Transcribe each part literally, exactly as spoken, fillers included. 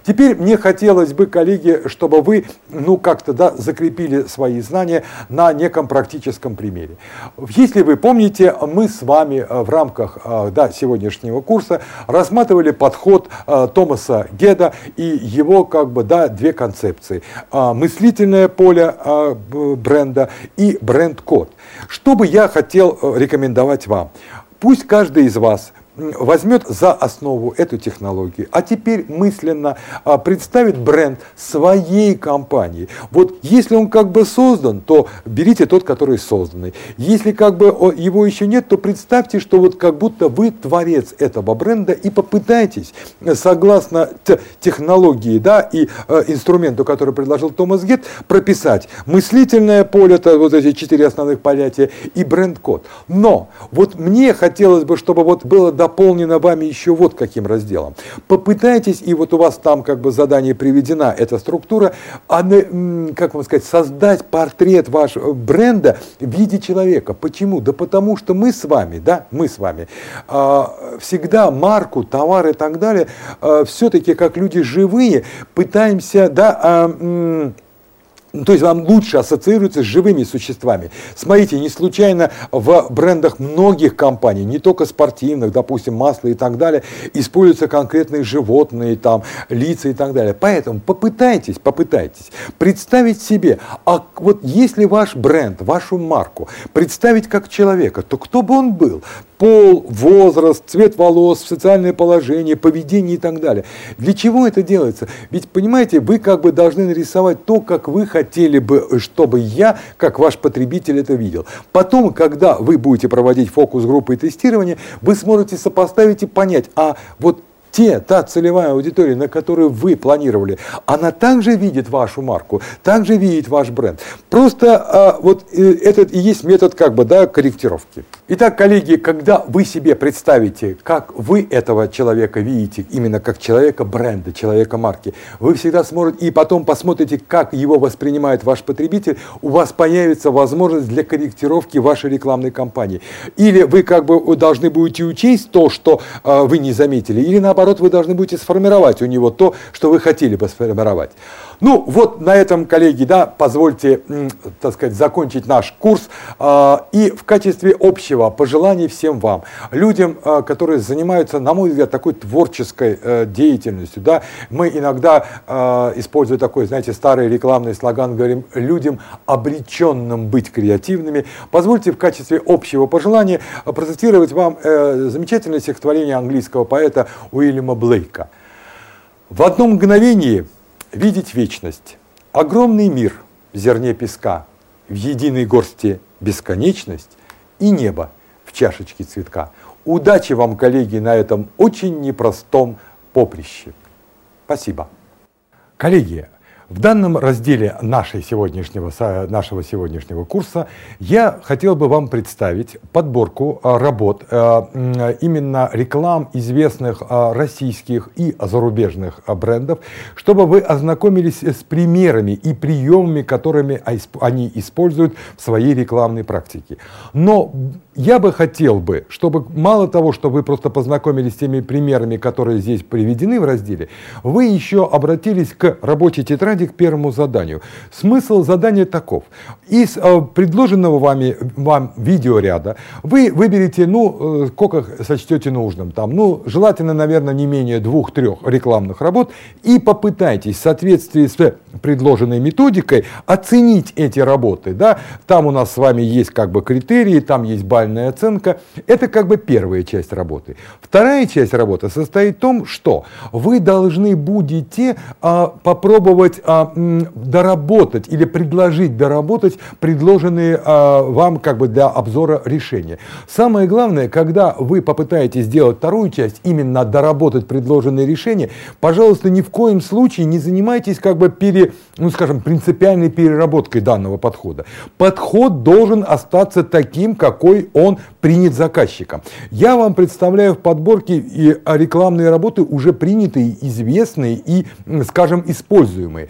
Теперь мне хотелось бы, коллеги, чтобы вы, ну, как-то, да, закрепили свои знания на неком практическом примере. Если вы помните, мы с вами в рамках, да, сегодняшнего курса рассматривали подход Томаса Геда и его, как бы, да, две концепции. Мыслительное поле бренда и бренд-код. Что бы я хотел рекомендовать вам? Пусть каждый из вас возьмет за основу эту технологию, а теперь мысленно а, представит бренд своей компании. Вот если он как бы создан, то берите тот, который созданный. Если как бы его еще нет, то представьте, что вот как будто вы творец этого бренда и попытайтесь, согласно технологии, да, и э, инструменту, который предложил Томас Гед, прописать мыслительное поле, это вот эти четыре основных понятия, и бренд-код. Но вот мне хотелось бы, чтобы вот было дополнено вами еще вот каким разделом. Попытайтесь, и вот у вас там как бы задание приведена, эта структура, а, как вам сказать, создать портрет вашего бренда в виде человека. Почему? Да потому что мы с вами, да, мы с вами всегда марку, товар и так далее, все-таки как люди живые пытаемся, да, то есть вам лучше ассоциируется с живыми существами. Смотрите, не случайно в брендах многих компаний, не только спортивных, допустим, масла и так далее, используются конкретные животные, там, лица и так далее. Поэтому попытайтесь, попытайтесь представить себе, а вот если ваш бренд, вашу марку представить как человека, то кто бы он был? Пол, возраст, цвет волос, социальное положение, поведение и так далее. Для чего это делается? Ведь, понимаете, вы как бы должны нарисовать то, как вы хотели бы, чтобы я, как ваш потребитель, это видел. Потом, когда вы будете проводить фокус-группы и тестирование, вы сможете сопоставить и понять, а вот те, та целевая аудитория, на которую вы планировали, она также видит вашу марку, также видит ваш бренд. Просто а, вот э, этот и есть метод как бы, да, корректировки. Итак, коллеги, когда вы себе представите, как вы этого человека видите, именно как человека бренда, человека марки, вы всегда сможете, и потом посмотрите, как его воспринимает ваш потребитель, у вас появится возможность для корректировки вашей рекламной кампании. Или вы как бы должны будете учесть то, что э, вы не заметили, или наоборот, Наоборот, вы должны будете сформировать у него то, что вы хотели бы сформировать. Ну, вот на этом, коллеги, да, позвольте, так сказать, закончить наш курс. И в качестве общего пожеланий всем вам, людям, которые занимаются, на мой взгляд, такой творческой деятельностью, да, мы иногда, используя такой, знаете, старый рекламный слоган, говорим людям, обреченным быть креативными. Позвольте в качестве общего пожелания процитировать вам замечательное стихотворение английского поэта Уильяма Блейка. «В одно мгновение видеть вечность, огромный мир в зерне песка, в единой горсти бесконечность и небо в чашечке цветка». Удачи вам, коллеги, на этом очень непростом поприще. Спасибо. Коллеги, в данном разделе нашей сегодняшнего, нашего сегодняшнего курса я хотел бы вам представить подборку работ именно реклам известных российских и зарубежных брендов, чтобы вы ознакомились с примерами и приемами, которыми они используют в своей рекламной практике. Но я бы хотел бы, чтобы мало того, что вы просто познакомились с теми примерами, которые здесь приведены в разделе, вы еще обратились к рабочей тетради, к первому заданию. Смысл задания таков. Из э, предложенного вами вам видеоряда вы выберете, ну, э, сколько сочтете нужным. Там, ну, желательно, наверное, не менее двух-трех рекламных работ и попытайтесь в соответствии с предложенной методикой оценить эти работы. Да? Там у нас с вами есть как бы критерии, там есть бальная оценка. Это как бы первая часть работы. Вторая часть работы состоит в том, что вы должны будете а, попробовать а, м, доработать или предложить доработать предложенные а, вам как бы для обзора решения. Самое главное, когда вы попытаетесь сделать вторую часть, именно доработать предложенные решения, пожалуйста, ни в коем случае не занимайтесь как бы пере, ну, скажем, принципиальной переработкой данного подхода. Подход должен остаться таким, какой он принят заказчиком. Я вам представляю в подборке и рекламные работы уже принятые, известные и, скажем, используемые.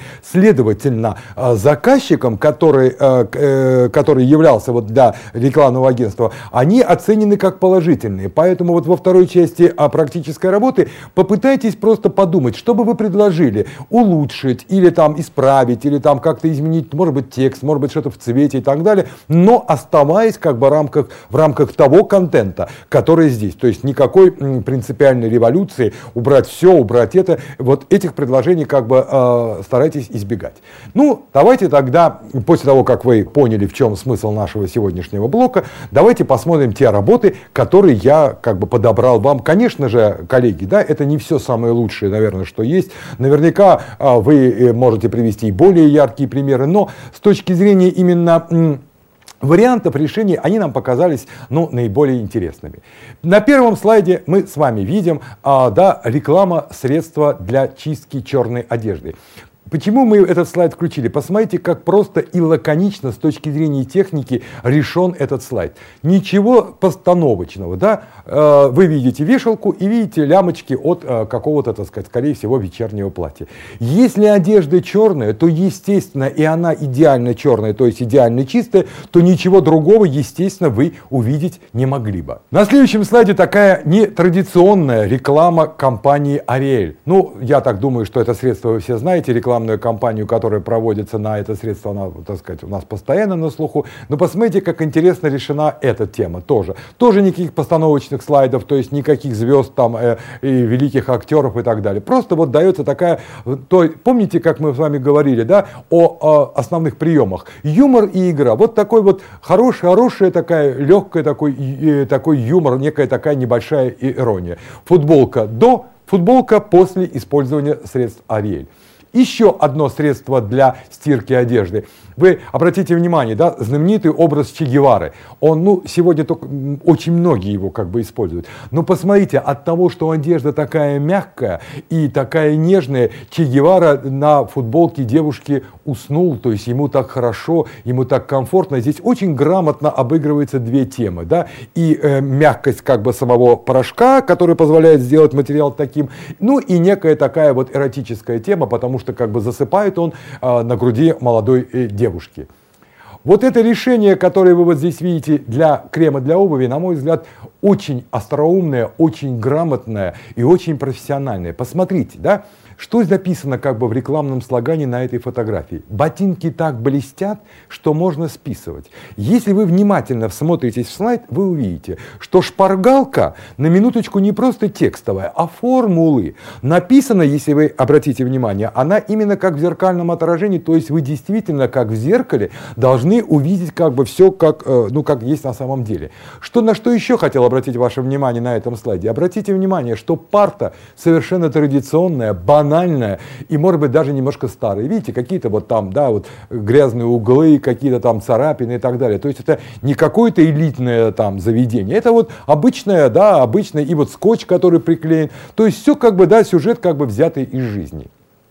Следовательно, заказчиком, который, который являлся вот для рекламного агентства, они оценены как положительные. Поэтому вот во второй части практической работы попытайтесь просто подумать, что бы вы предложили улучшить или там исправить, или там как-то изменить, может быть, текст, может быть, что-то в цвете и так далее, но оставаясь как бы в рамках, в рамках того контента, который здесь. То есть никакой принципиальной революции, убрать все, убрать это, вот этих предложений как бы э, старайтесь избегать. Ну, давайте тогда, после того, как вы поняли, в чем смысл нашего сегодняшнего блока, давайте посмотрим те работы, которые я как бы подобрал вам. Конечно же, коллеги, да, это не все самое лучшее, наверное, что есть. Наверняка э, вы можете привести и более яркие примеры, но с точки зрения именно м, вариантов решений, они нам показались, ну, наиболее интересными. На первом слайде мы с вами видим а, да, реклама средства для чистки черной одежды. Почему мы этот слайд включили? Посмотрите, как просто и лаконично с точки зрения техники решен этот слайд. Ничего постановочного. Да? Вы видите вешалку и видите лямочки от какого-то, так сказать, скорее всего, вечернего платья. Если одежда черная, то, естественно, и она идеально черная, то есть идеально чистая, то ничего другого, естественно, вы увидеть не могли бы. На следующем слайде такая нетрадиционная реклама компании Ariel. Ну, я так думаю, что это средство вы все знаете, реклама кампанию, которая проводится на это средство, она, так сказать, у нас постоянно на слуху. Но посмотрите, как интересно решена эта тема тоже. Тоже никаких постановочных слайдов, то есть никаких звезд там, э, и великих актеров и так далее. Просто вот дается такая, то, помните, как мы с вами говорили, да, о, о основных приемах. Юмор и игра. Вот такой вот хорошая, хорошая такая, легкая такой, э, такой юмор, некая такая небольшая ирония. Футболка до, футболка после использования средств Ariel. Еще одно средство для стирки одежды. Вы обратите внимание, да, знаменитый образ Че Гевары. Он, ну, сегодня только очень многие его как бы используют. Но посмотрите, от того, что одежда такая мягкая и такая нежная, Че Гевара на футболке девушки уснул, то есть ему так хорошо, ему так комфортно. Здесь очень грамотно обыгрываются две темы, да, и э, мягкость как бы самого порошка, который позволяет сделать материал таким, ну и некая такая вот эротическая тема, потому что как бы засыпает он э, на груди молодой э, девушки. Вот это решение, которое вы вот здесь видите для крема для обуви, на мой взгляд, очень остроумное, очень грамотное и очень профессиональное. Посмотрите, да, что записано как бы в рекламном слогане на этой фотографии. Ботинки так блестят, что можно списывать. Если вы внимательно всмотритесь в слайд, вы увидите, что шпаргалка на минуточку не просто текстовая, а формулы. Написано, если вы обратите внимание, она именно как в зеркальном отражении, то есть вы действительно как в зеркале должны увидеть как бы все, как, ну, как есть на самом деле. Что, на что еще хотел обратить ваше внимание на этом слайде? Обратите внимание, что парта совершенно традиционная, банальная, банальная и, может быть, даже немножко старая. Видите, какие-то вот там, да, вот грязные углы, какие-то там царапины и так далее. То есть это не какое-то элитное там заведение. Это вот обычное, да, обычное, и вот скотч, который приклеен. То есть все как бы, да, сюжет как бы взятый из жизни.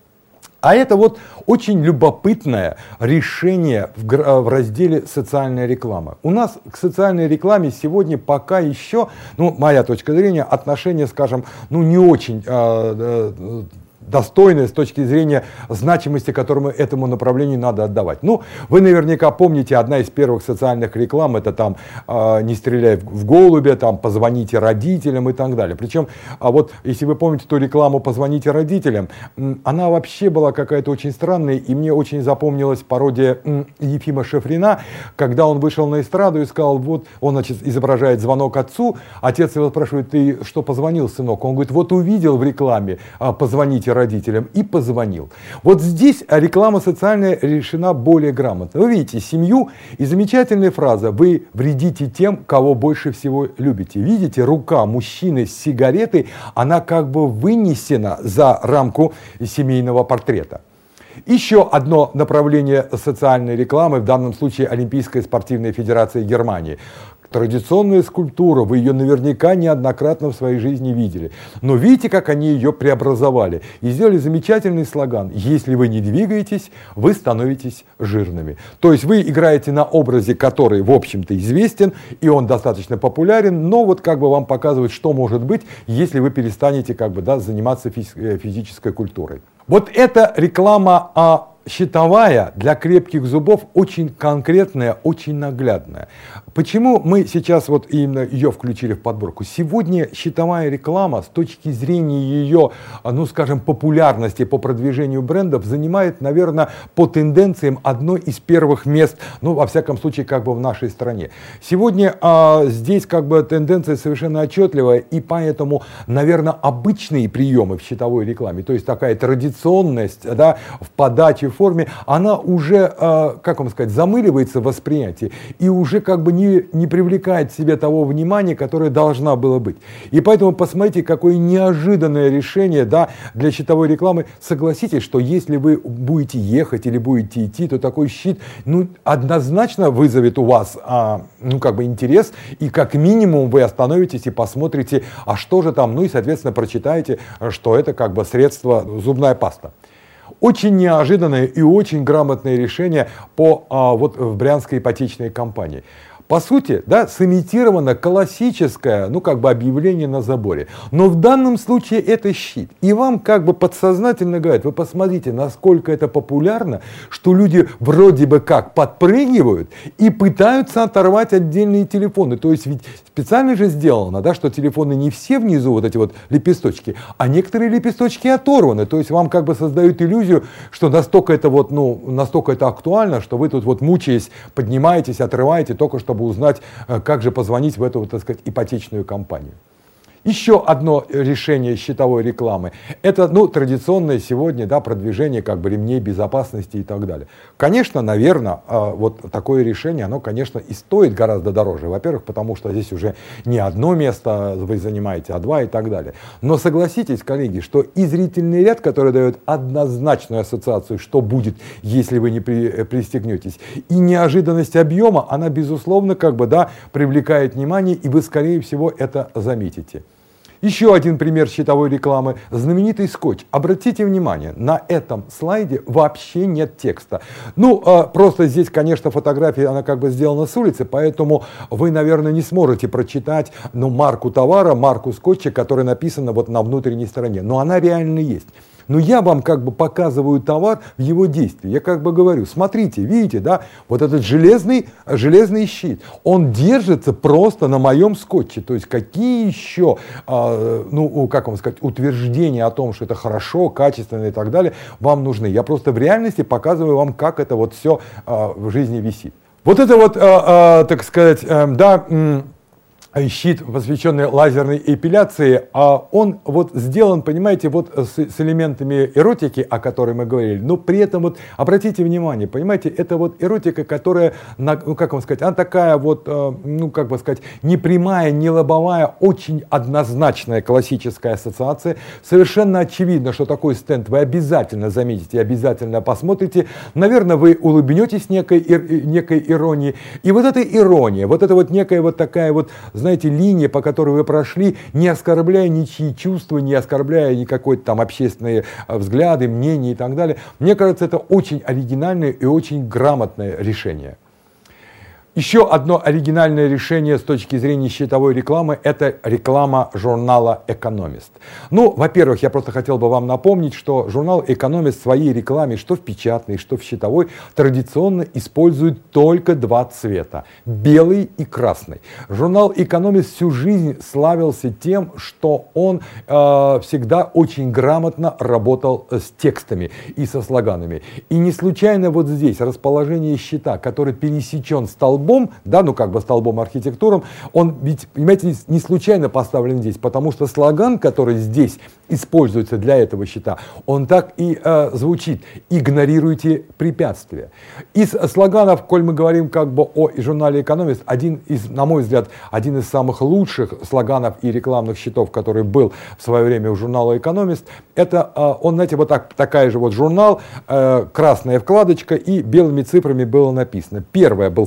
А это вот очень любопытное решение в, в разделе «Социальная реклама». У нас к социальной рекламе сегодня пока еще, ну, моя точка зрения, отношение, скажем, ну, не очень э, э, достойное с точки зрения значимости, которую этому направлению надо отдавать. Ну, вы наверняка помните, одна из первых социальных реклам, это там э, «Не стреляй в голубя», там «Позвоните родителям» и так далее. Причем, а вот если вы помните ту рекламу «Позвоните родителям», она вообще была какая-то очень странная, и мне очень запомнилась пародия Ефима Шафрина, когда он вышел на эстраду и сказал, вот, он, значит, изображает звонок отцу, отец его спрашивает, ты что позвонил, сынок? Он говорит, вот увидел в рекламе «Позвоните родителям» и позвонил. Вот здесь реклама социальная решена более грамотно. Вы видите семью и замечательная фраза «Вы вредите тем, кого больше всего любите». Видите, рука мужчины с сигаретой, она как бы вынесена за рамку семейного портрета. Еще одно направление социальной рекламы, в данном случае Олимпийская спортивная федерация Германии. Традиционная скульптура, вы ее наверняка неоднократно в своей жизни видели. Но видите, как они ее преобразовали. И сделали замечательный слоган. Если вы не двигаетесь, вы становитесь жирными. То есть вы играете на образе, который, в общем-то, известен, и он достаточно популярен, но вот как бы вам показывает, что может быть, если вы перестанете как бы, да, заниматься физической культурой. Вот эта реклама а, счетовая для крепких зубов очень конкретная, очень наглядная. Почему мы сейчас вот именно ее включили в подборку? Сегодня счетовая реклама с точки зрения ее, ну скажем, популярности по продвижению брендов занимает, наверное, по тенденциям одно из первых мест, ну во всяком случае, как бы в нашей стране. Сегодня а, здесь как бы тенденция совершенно отчетливая, и поэтому, наверное, обычные приемы в счетовой рекламе, то есть такая традиционность, да, в подаче, в форме, она уже, а, как вам сказать, замыливается в восприятии и уже как бы не не привлекает к себе того внимания, которое должна была быть. И поэтому посмотрите, какое неожиданное решение, да, для счетовой рекламы. Согласитесь, что если вы будете ехать или будете идти, то такой щит, ну, однозначно вызовет у вас, а, ну, как бы интерес, и как минимум вы остановитесь и посмотрите, а что же там, ну и, соответственно, прочитаете, что это как бы средство, зубная паста. Очень неожиданное и очень грамотное решение по а, вот в Брянской ипотечной компании. По сути, да, сымитировано классическое, ну, как бы объявление на заборе. Но в данном случае это щит. И вам как бы подсознательно говорят, вы посмотрите, насколько это популярно, что люди вроде бы как подпрыгивают и пытаются оторвать отдельные телефоны. То есть ведь специально же сделано, да, что телефоны не все внизу, вот эти вот лепесточки, а некоторые лепесточки оторваны. То есть вам как бы создают иллюзию, что настолько это вот, ну, настолько это актуально, что вы тут вот мучаясь, поднимаетесь, отрываете только чтобы узнать, как же позвонить в эту, так сказать, ипотечную компанию. Еще одно решение счетовой рекламы – это, ну, традиционное сегодня, да, продвижение как бы ремней безопасности и так далее. Конечно, наверное, вот такое решение, оно, конечно, и стоит гораздо дороже. Во-первых, потому что здесь уже не одно место вы занимаете, а два и так далее. Но согласитесь, коллеги, что и зрительный ряд, который дает однозначную ассоциацию, что будет, если вы не при, пристегнетесь, и неожиданность объема, она, безусловно, как бы, да, привлекает внимание, и вы, скорее всего, это заметите. Еще один пример счетовой рекламы. Знаменитый скотч. Обратите внимание, на этом слайде вообще нет текста. Ну, просто здесь, конечно, фотография, она как бы сделана с улицы, поэтому вы, наверное, не сможете прочитать, ну, марку товара, марку скотча, которая написана вот на внутренней стороне. Но она реально есть. Но я вам как бы показываю товар в его действии. Я как бы говорю, смотрите, видите, да, вот этот железный, железный щит, он держится просто на моем скотче. То есть какие еще, э, ну, как вам сказать, утверждения о том, что это хорошо, качественно и так далее, вам нужны. Я просто в реальности показываю вам, как это вот все э, в жизни висит. Вот это вот, э, э, так сказать, э, да, э, щит, посвященный лазерной эпиляции, а он вот сделан, понимаете, вот с, с элементами эротики, о которой мы говорили, но при этом вот обратите внимание, понимаете, это вот эротика, которая, ну, как вам сказать, она такая вот, ну, как бы сказать, не прямая, не лобовая, очень однозначная классическая ассоциация. Совершенно очевидно, что такой стенд вы обязательно заметите, обязательно посмотрите. Наверное, вы улыбнетесь некой, некой иронии. И вот эта ирония, вот это вот некая вот такая вот, знаете, линия, по которой вы прошли, не оскорбляя ничьи чувства, не оскорбляя никакой там общественные взгляды, мнения и так далее. Мне кажется, это очень оригинальное и очень грамотное решение. Еще одно оригинальное решение с точки зрения счетовой рекламы – это реклама журнала «Экономист». Ну, во-первых, я просто хотел бы вам напомнить, что журнал «Экономист» в своей рекламе, что в печатной, что в счетовой, традиционно использует только два цвета – белый и красный. Журнал «Экономист» всю жизнь славился тем, что он э, всегда очень грамотно работал с текстами и со слоганами. И не случайно вот здесь расположение счета, который пересечен столбом, да, ну как бы столбом архитектуром, он ведь, понимаете, не случайно поставлен здесь, потому что слоган, который здесь используется для этого счета, он так и э, звучит: игнорируйте препятствия. Из слоганов, коль мы говорим как бы о журнале «Экономист», один из, на мой взгляд, один из самых лучших слоганов и рекламных счетов, который был в свое время у журнала «Экономист», это э, он, знаете, вот так, такая же вот журнал, э, красная вкладочка, и белыми цифрами было написано. Первое был вкладочная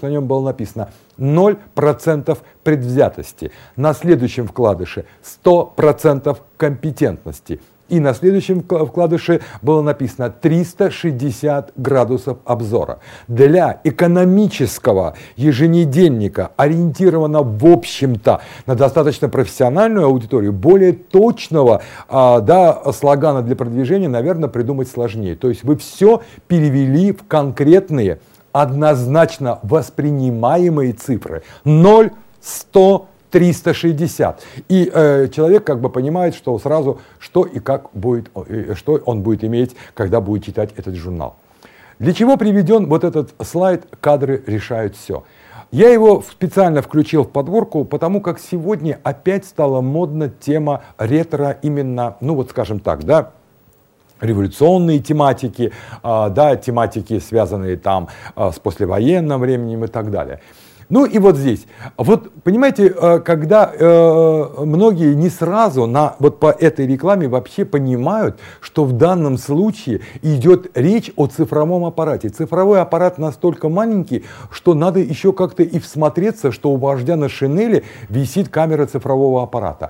на нем было написано ноль процентов предвзятости. На следующем вкладыше сто процентов компетентности. И на следующем вкладыше было написано триста шестьдесят градусов обзора. Для экономического еженедельника, ориентированного в общем-то на достаточно профессиональную аудиторию, более точного а, да, слогана для продвижения, наверное, придумать сложнее. То есть вы все перевели в конкретные, однозначно воспринимаемые цифры. ноль, сто, триста шестьдесят. И э, человек как бы понимает, что сразу, что и как будет, э, что он будет иметь, когда будет читать этот журнал. Для чего приведен вот этот слайд «Кадры решают все». Я его специально включил в подборку, потому как сегодня опять стала модна тема ретро, именно, ну вот скажем так, да, революционные тематики, э, да, тематики, связанные там э, с послевоенным временем и так далее. Ну и вот здесь, вот понимаете, когда э, многие не сразу на, вот по этой рекламе вообще понимают, что в данном случае идет речь о цифровом аппарате. Цифровой аппарат настолько маленький, что надо еще как-то и всмотреться, что у вождя на шинели висит камера цифрового аппарата.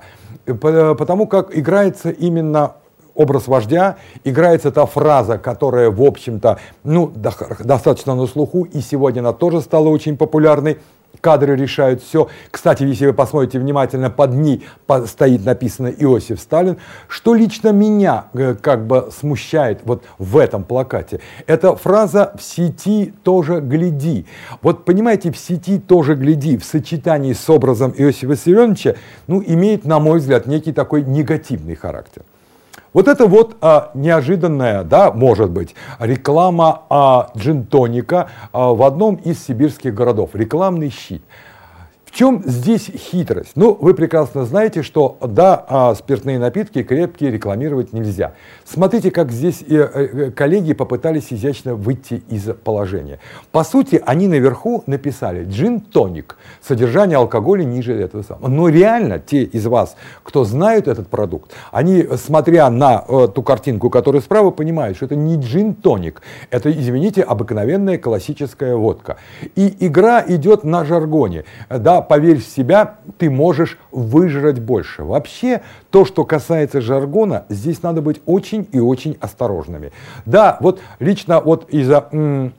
Потому как играется именно образ вождя, играется та фраза, которая, в общем-то, ну, достаточно на слуху, и сегодня она тоже стала очень популярной. Кадры решают все. Кстати, если вы посмотрите внимательно, под ней стоит написано Иосиф Сталин. Что лично меня как бы смущает вот в этом плакате, это фраза «в сети тоже гляди». Вот понимаете, «в сети тоже гляди» в сочетании с образом Иосифа Виссарионовича, ну, имеет, на мой взгляд, некий такой негативный характер. Вот это вот а, неожиданная, да, может быть, реклама а, джин-тоника а, в одном из сибирских городов. Рекламный щит. В чем здесь хитрость? Ну, вы прекрасно знаете, что, да, а, спиртные напитки крепкие рекламировать нельзя. Смотрите, как здесь э, э, коллеги попытались изящно выйти из положения. По сути, они наверху написали джин-тоник, содержание алкоголя ниже этого самого. Но реально, те из вас, кто знают этот продукт, они, смотря на э, ту картинку, которая справа, понимают, что это не джин-тоник, это, извините, обыкновенная классическая водка. И игра идет на жаргоне, да. Поверь в себя, ты можешь выжрать больше. Вообще, то, что касается жаргона, здесь надо быть очень и очень осторожными. Да, вот лично вот из-за м-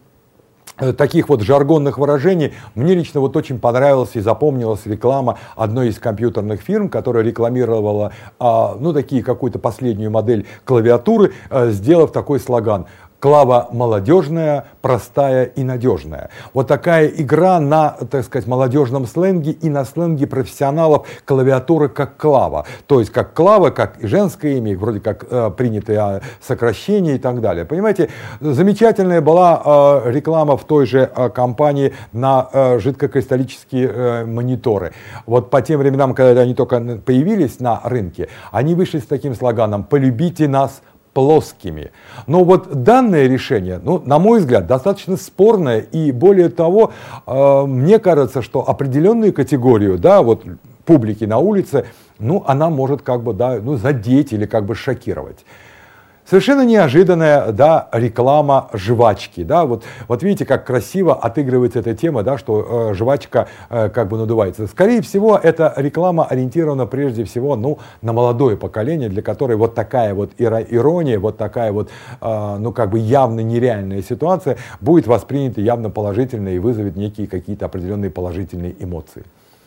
таких вот жаргонных выражений мне лично вот очень понравилась и запомнилась реклама одной из компьютерных фирм, которая рекламировала а, ну, такие какую-то последнюю модель клавиатуры, а, сделав такой слоган: «Клава молодежная, простая и надежная». Вот такая игра на, так сказать, молодежном сленге и на сленге профессионалов клавиатуры как клава. То есть как клава, как и женское имя, вроде как э, принятое сокращение и так далее. Понимаете, замечательная была э, реклама в той же э, компании на э, жидкокристаллические э, мониторы. Вот по тем временам, когда они только появились на рынке, они вышли с таким слоганом: «Полюбите нас плоскими». Но вот данное решение, ну, на мой взгляд, достаточно спорное, и более того, э, мне кажется, что определенную категорию, да, вот публики на улице, ну, она может как бы, да, ну, задеть или как бы шокировать. Совершенно неожиданная, да, реклама жвачки, да, вот, вот видите, как красиво отыгрывается эта тема, да, что э, жвачка э, как бы надувается. Скорее всего, эта реклама ориентирована прежде всего, ну, на молодое поколение, для которой вот такая вот ирония, вот такая вот, э, ну, как бы явно нереальная ситуация будет воспринята явно положительно и вызовет некие какие-то определенные положительные эмоции.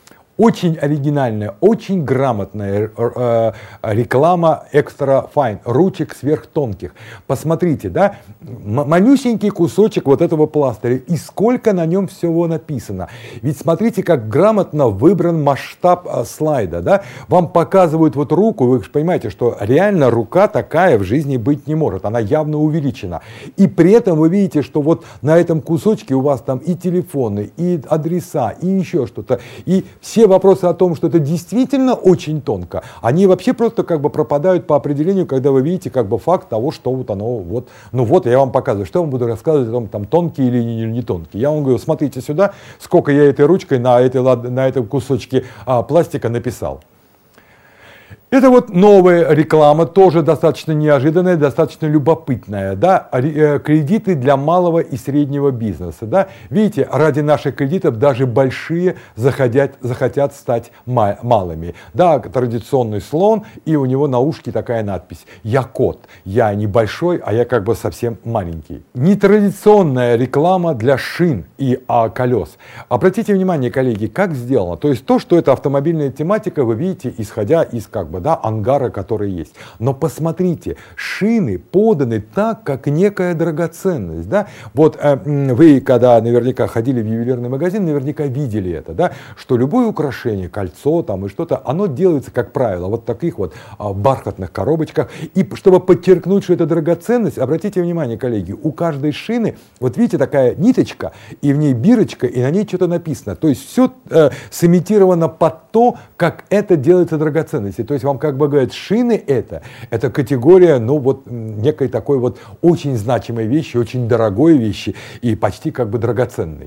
Очень оригинальная, очень грамотная э, реклама Extra Fine, ручек сверхтонких. Посмотрите, да, манюсенький кусочек вот этого пластыря, и сколько на нем всего написано. Ведь смотрите, как грамотно выбран масштаб э, слайда, да. Вам показывают вот руку, вы же понимаете, что реально рука такая в жизни быть не может, она явно увеличена. И при этом вы видите, что вот на этом кусочке у вас там и телефоны, и адреса, и еще что-то, и все вопросы о том, что это действительно очень тонко, они вообще просто как бы пропадают по определению, когда вы видите как бы факт того, что вот оно вот, ну вот я вам показываю, что я вам буду рассказывать о том, там тонкий или не, не тонкий. Я вам говорю, смотрите сюда, сколько я этой ручкой на, этой, на этом кусочке а, пластика написал. Это вот новая реклама, тоже достаточно неожиданная, достаточно любопытная. Да? Кредиты для малого и среднего бизнеса. Да? Видите, ради наших кредитов даже большие захотят, захотят стать малыми. Да, традиционный слон, и у него на ушке такая надпись: «Я кот, я не большой, а я как бы совсем маленький». Нетрадиционная реклама для шин и а, колес. Обратите внимание, коллеги, как сделано. То есть то, что это автомобильная тематика, вы видите, исходя из как бы, да, ангара, который есть. Но посмотрите, шины поданы так, как некая драгоценность. Да? Вот э, вы, когда наверняка ходили в ювелирный магазин, наверняка видели это, да? Что любое украшение, кольцо там и что-то, оно делается, как правило, вот в таких вот а, бархатных коробочках. И чтобы подчеркнуть, что это драгоценность, обратите внимание, коллеги, у каждой шины, вот видите, такая ниточка, и в ней бирочка, и на ней что-то написано. То есть все э, сымитировано под то, как это делается драгоценностью. То есть вам как бы говорят, шины это, это категория, ну вот некой такой вот очень значимой вещи, очень дорогой вещи и почти как бы драгоценной.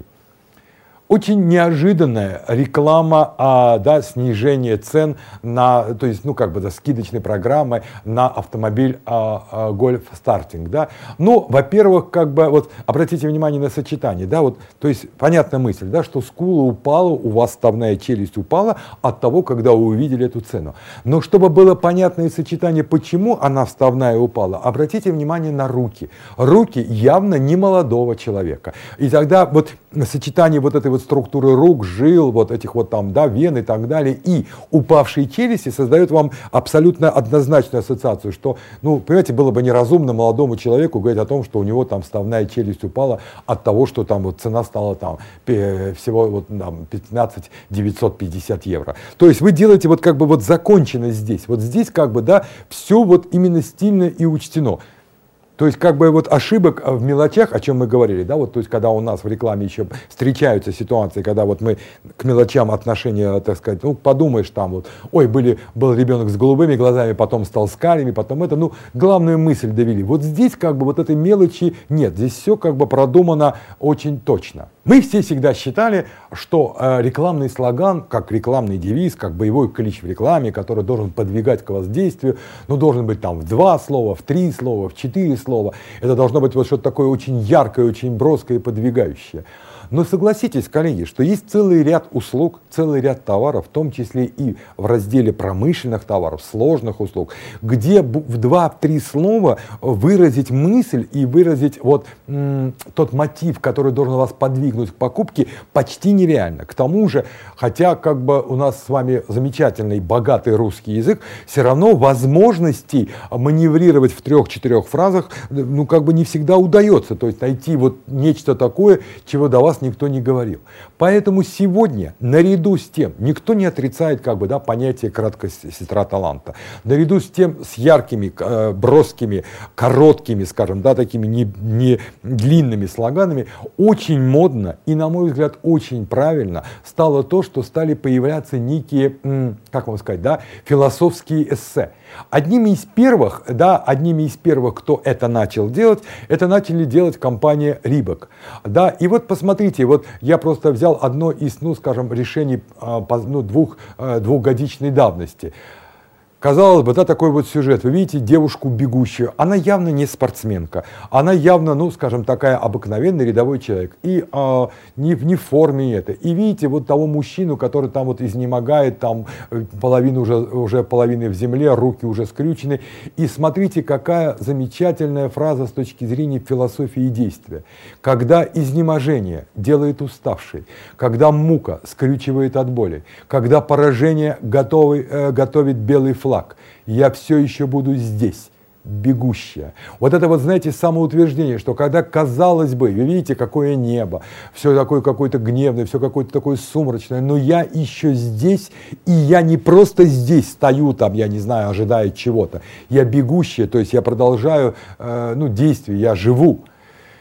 Очень неожиданная реклама, а, да, снижение цен на, то есть, ну, как бы, да, скидочной программы на автомобиль а, а, Golf Starting, да. Ну, во-первых, как бы, вот, обратите внимание на сочетание, да, вот, то есть, понятная мысль, да, что скула упала, у вас вставная челюсть упала от того, когда вы увидели эту цену. Но чтобы было понятное сочетание, почему она вставная упала, обратите внимание на руки. Руки явно не молодого человека. И тогда вот сочетание вот этой вот структуры рук, жил, вот этих вот там, да, вен и так далее, и упавшие челюсти создают вам абсолютно однозначную ассоциацию, что, ну, понимаете, было бы неразумно молодому человеку говорить о том, что у него там вставная челюсть упала от того, что там вот цена стала там всего вот там пятнадцать тысяч девятьсот пятьдесят евро. То есть вы делаете вот как бы вот законченность здесь, вот здесь как бы, да, все вот именно стильно и учтено. То есть, как бы вот ошибок в мелочах, о чем мы говорили, да, вот, то есть, когда у нас в рекламе еще встречаются ситуации, когда вот мы к мелочам отношения, так сказать, ну, подумаешь там вот, ой, были, был ребенок с голубыми глазами, потом стал с карими, потом это, ну, главную мысль довели. Вот здесь, как бы, вот этой мелочи нет, здесь все, как бы, продумано очень точно. Мы все всегда считали, что э, рекламный слоган, как рекламный девиз, как боевой клич в рекламе, который должен подвигать к воздействию, ну, должен быть там в два слова, в три слова, в четыре слова. Это должно быть вот что-то такое очень яркое, очень броское и подвигающее. Но согласитесь, коллеги, что есть целый ряд услуг, целый ряд товаров, в том числе и в разделе промышленных товаров, сложных услуг, где в два-три слова выразить мысль и выразить вот м, тот мотив, который должен вас подвигнуть к покупке, почти нереально. К тому же, хотя как бы у нас с вами замечательный, богатый русский язык, все равно возможностей маневрировать в трех-четырех фразах, ну, как бы не всегда удается. То есть найти вот нечто такое, чего до вас никто не говорил. Поэтому сегодня, наряду с тем, никто не отрицает как бы, да, понятие краткость сестра таланта, наряду с тем, с яркими, э, броскими, короткими, скажем, да, такими не, не длинными слоганами, очень модно и, на мой взгляд, очень правильно стало то, что стали появляться некие, м, как вам сказать, да, философские эссе. Одними из первых, да, одними из первых, кто это начал делать, это начали делать компания Reebok. Да, и вот посмотрите, вот я просто взял одно из, ну, скажем, решений ну, двух, двухгодичной давности. Казалось бы, да, такой вот сюжет. Вы видите девушку бегущую. Она явно не спортсменка. Она явно, ну, скажем, такая обыкновенный рядовой человек. И а, не, не в форме это. И видите вот того мужчину, который там вот изнемогает, там половину уже, уже половины в земле, руки уже скрючены. И смотрите, какая замечательная фраза с точки зрения философии и действия. Когда изнеможение делает уставшей, когда мука скрючивает от боли, когда поражение готовый, э, готовит белый флаг, я все еще буду здесь, бегущая. Вот это вот, знаете, самоутверждение, что когда, казалось бы, вы видите, какое небо, все такое какое-то гневное, все какое-то такое сумрачное, но я еще здесь, и я не просто здесь стою, там, я не знаю, ожидая чего-то, я бегущая, то есть я продолжаю, э, ну, действие, я живу.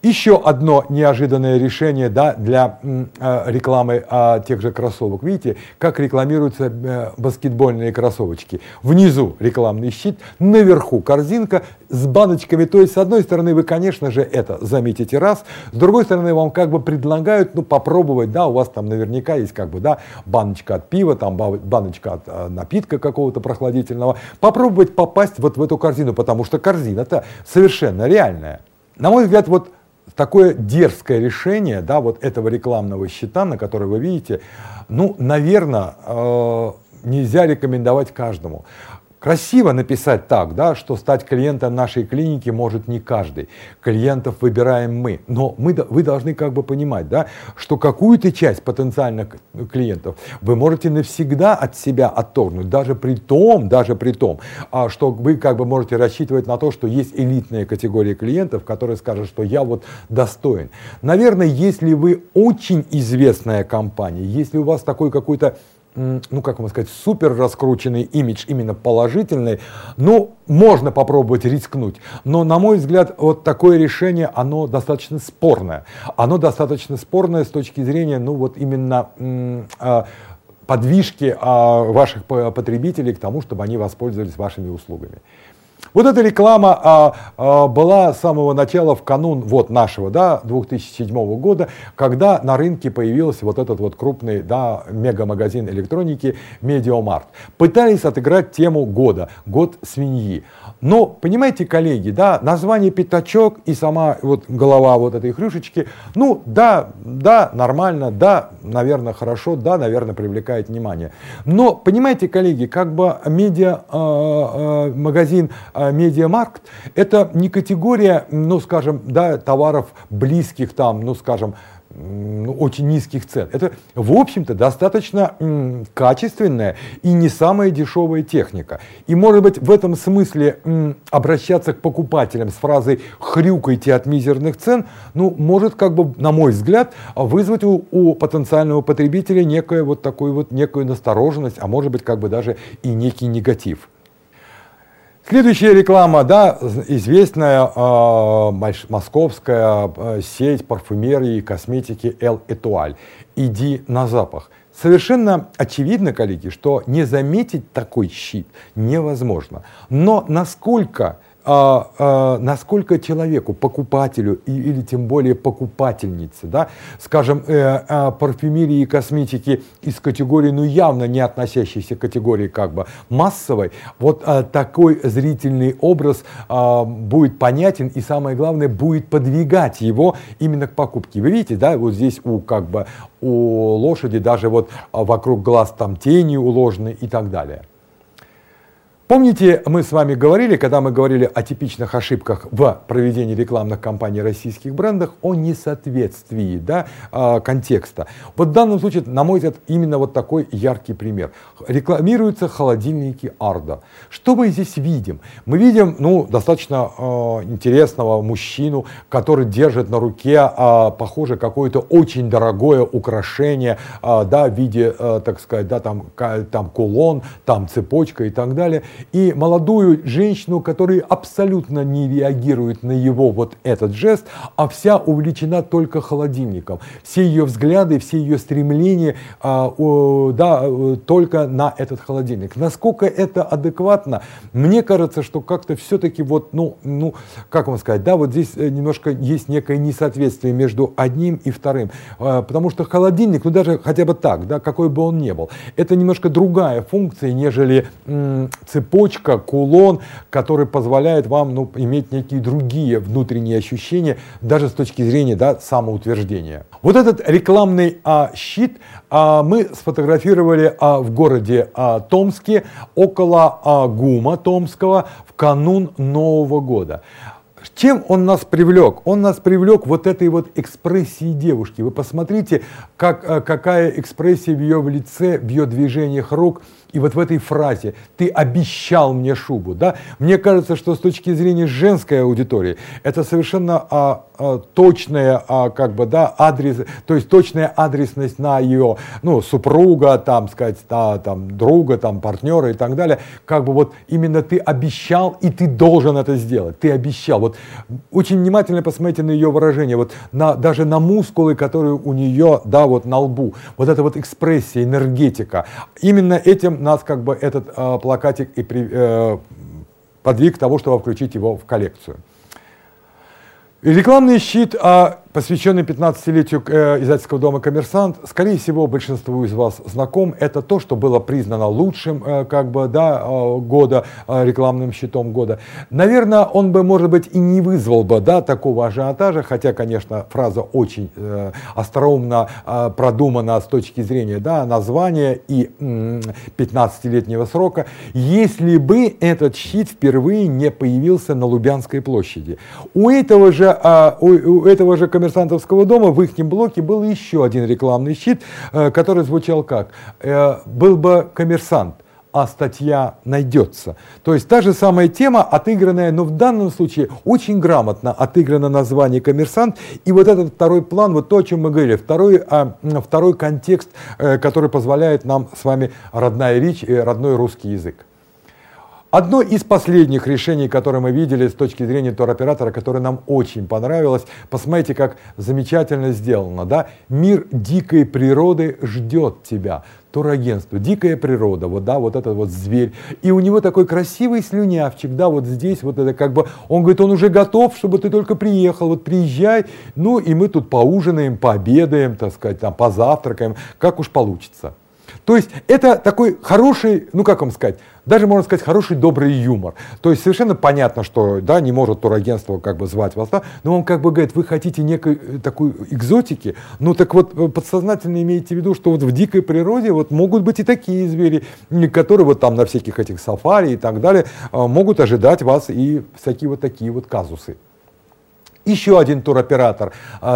Еще одно неожиданное решение, да, для э, рекламы э, тех же кроссовок. Видите, как рекламируются э, баскетбольные кроссовочки. Внизу рекламный щит, наверху корзинка с баночками. То есть, с одной стороны, вы, конечно же, это заметите раз, с другой стороны, вам как бы предлагают, ну, попробовать, да, у вас там наверняка есть как бы, да, баночка от пива, там баночка от э, напитка какого-то прохладительного. Попробовать попасть вот в эту корзину, потому что корзина-то совершенно реальная. На мой взгляд, вот такое дерзкое решение, да, вот этого рекламного щита, на который вы видите, ну, наверное, э, нельзя рекомендовать каждому. Красиво написать так, да, что стать клиентом нашей клиники может не каждый. Клиентов выбираем мы. Но мы, вы должны как бы понимать, да, что какую-то часть потенциальных клиентов вы можете навсегда от себя отторгнуть. Даже при том, даже при том, что вы как бы можете рассчитывать на то, что есть элитная категория клиентов, которые скажут, что я вот достоин. Наверное, если вы очень известная компания, если у вас такой какой-то, ну, как вам сказать, супер раскрученный имидж, именно положительный, ну, можно попробовать рискнуть. Но, на мой взгляд, вот такое решение, оно достаточно спорное. Оно достаточно спорное с точки зрения, ну, вот именно э, подвижки э, ваших потребителей к тому, чтобы они воспользовались вашими услугами. Вот эта реклама а, а, была с самого начала в канун вот нашего, да, две тысячи седьмого года, когда на рынке появился вот этот вот крупный, да, мегамагазин электроники MediaMarkt. Пытались отыграть тему года, год свиньи. Но, понимаете, коллеги, да, название «Пятачок» и сама вот голова вот этой хрюшечки, ну, да, да, нормально, да, наверное, хорошо, да, наверное, привлекает внимание. Но, понимаете, коллеги, как бы медиа, э, э, магазин MediaMarkt — это не категория, ну, скажем, да, товаров близких там, ну, скажем, ну, очень низких цен. Это, в общем-то, достаточно м, качественная и не самая дешевая техника. И, может быть, в этом смысле м, обращаться к покупателям с фразой «хрюкайте от мизерных цен», ну, может, как бы, на мой взгляд, вызвать у, у потенциального потребителя некую вот такую вот некую настороженность, а может быть, как бы даже и некий негатив. Следующая реклама, да, известная э, московская э, сеть парфюмерии и косметики L Étoile. «Иди на запах». Совершенно очевидно, коллеги, что не заметить такой щит невозможно. Но насколько, э, э, насколько человеку, покупателю и, или тем более покупательнице, да, скажем, э, э, парфюмерии и косметики из категории, ну, явно не относящейся к категории как бы массовой, вот э, такой зрительный образ э, будет понятен и, самое главное, будет подвигать его именно к покупке. Вы видите, да, вот здесь у как бы у лошади даже вот вокруг глаз там тени уложены и так далее. Помните, мы с вами говорили, когда мы говорили о типичных ошибках в проведении рекламных кампаний российских брендов, о несоответствии, да, контекста. Вот в данном случае, на мой взгляд, именно вот такой яркий пример. Рекламируются холодильники Арда. Что мы здесь видим? Мы видим, ну, достаточно э, интересного мужчину, который держит на руке, э, похоже, какое-то очень дорогое украшение, э, да, в виде, э, так сказать, да, там, там кулон, там цепочка и так далее. И молодую женщину, которая абсолютно не реагирует на его вот этот жест, а вся увлечена только холодильником. Все ее взгляды, все ее стремления а, о, да, только на этот холодильник. Насколько это адекватно? Мне кажется, что как-то все-таки вот, ну, ну, как вам сказать, да, вот здесь немножко есть некое несоответствие между одним и вторым. А, потому что холодильник, ну даже хотя бы так, да, какой бы он ни был, это немножко другая функция, нежели м, цепочка. Цепочка, кулон, который позволяет вам, ну, иметь некие другие внутренние ощущения, даже с точки зрения, да, самоутверждения. Вот этот рекламный а, щит а, мы сфотографировали а, в городе а, Томске, около а, ГУМа Томского, в канун Нового года. Чем он нас привлек? Он нас привлек вот этой вот экспрессией девушки. Вы посмотрите, как, какая экспрессия в ее лице, в ее движениях рук. И вот в этой фразе «ты обещал мне шубу», да, мне кажется, что с точки зрения женской аудитории это совершенно а, а, точная, а, как бы, да, адрес, то есть точная адресность на ее, ну, супруга, там, сказать, да, там, друга, там, партнера и так далее. Как бы вот именно ты обещал, и ты должен это сделать. Ты обещал. Вот очень внимательно посмотрите на ее выражение, вот на, даже на мускулы, которые у нее, да, вот на лбу. Вот эта вот экспрессия, энергетика. Именно этим нас как бы этот э, плакатик и при, э, подвиг к тому, чтобы включить его в коллекцию. Рекламный щит, а, посвященный пятнадцатилетию э, издательского дома «Коммерсант», скорее всего, большинству из вас знаком. Это то, что было признано лучшим э, как бы, да, э, года, э, рекламным щитом года. Наверное, он бы, может быть, и не вызвал бы, да, такого ажиотажа, хотя, конечно, фраза очень э, остроумно э, продумана с точки зрения, да, названия и м, пятнадцатилетнего срока, если бы этот щит впервые не появился на Лубянской площади. У этого же, э, у, у этого же «Коммерсантовского дома» в их блоке был еще один рекламный щит, э, который звучал как э, «Был бы коммерсант, а статья найдется». То есть та же самая тема, отыгранная, но в данном случае очень грамотно отыграно название «Коммерсант». И вот этот второй план, вот то, о чем мы говорили, второй, а, второй контекст, э, который позволяет нам с вами родная речь и родной русский язык. Одно из последних решений, которые мы видели с точки зрения туроператора, которое нам очень понравилось, посмотрите, как замечательно сделано, да? Мир дикой природы ждет тебя. Турагентство, дикая природа, вот, да, вот этот вот зверь. И у него такой красивый слюнявчик, да, вот здесь, вот это как бы, он говорит, он уже готов, чтобы ты только приехал, вот приезжай, ну и мы тут поужинаем, пообедаем, так сказать, там, позавтракаем, как уж получится. То есть это такой хороший, ну как вам сказать, даже можно сказать хороший добрый юмор. То есть совершенно понятно, что да, не может турагентство как бы звать вас, да, но он как бы говорит, вы хотите некой такой экзотики, ну так вот подсознательно имейте в виду, что вот в дикой природе вот могут быть и такие звери, которые вот там на всяких этих сафари и так далее могут ожидать вас и всякие вот такие вот казусы. Еще один туроператор.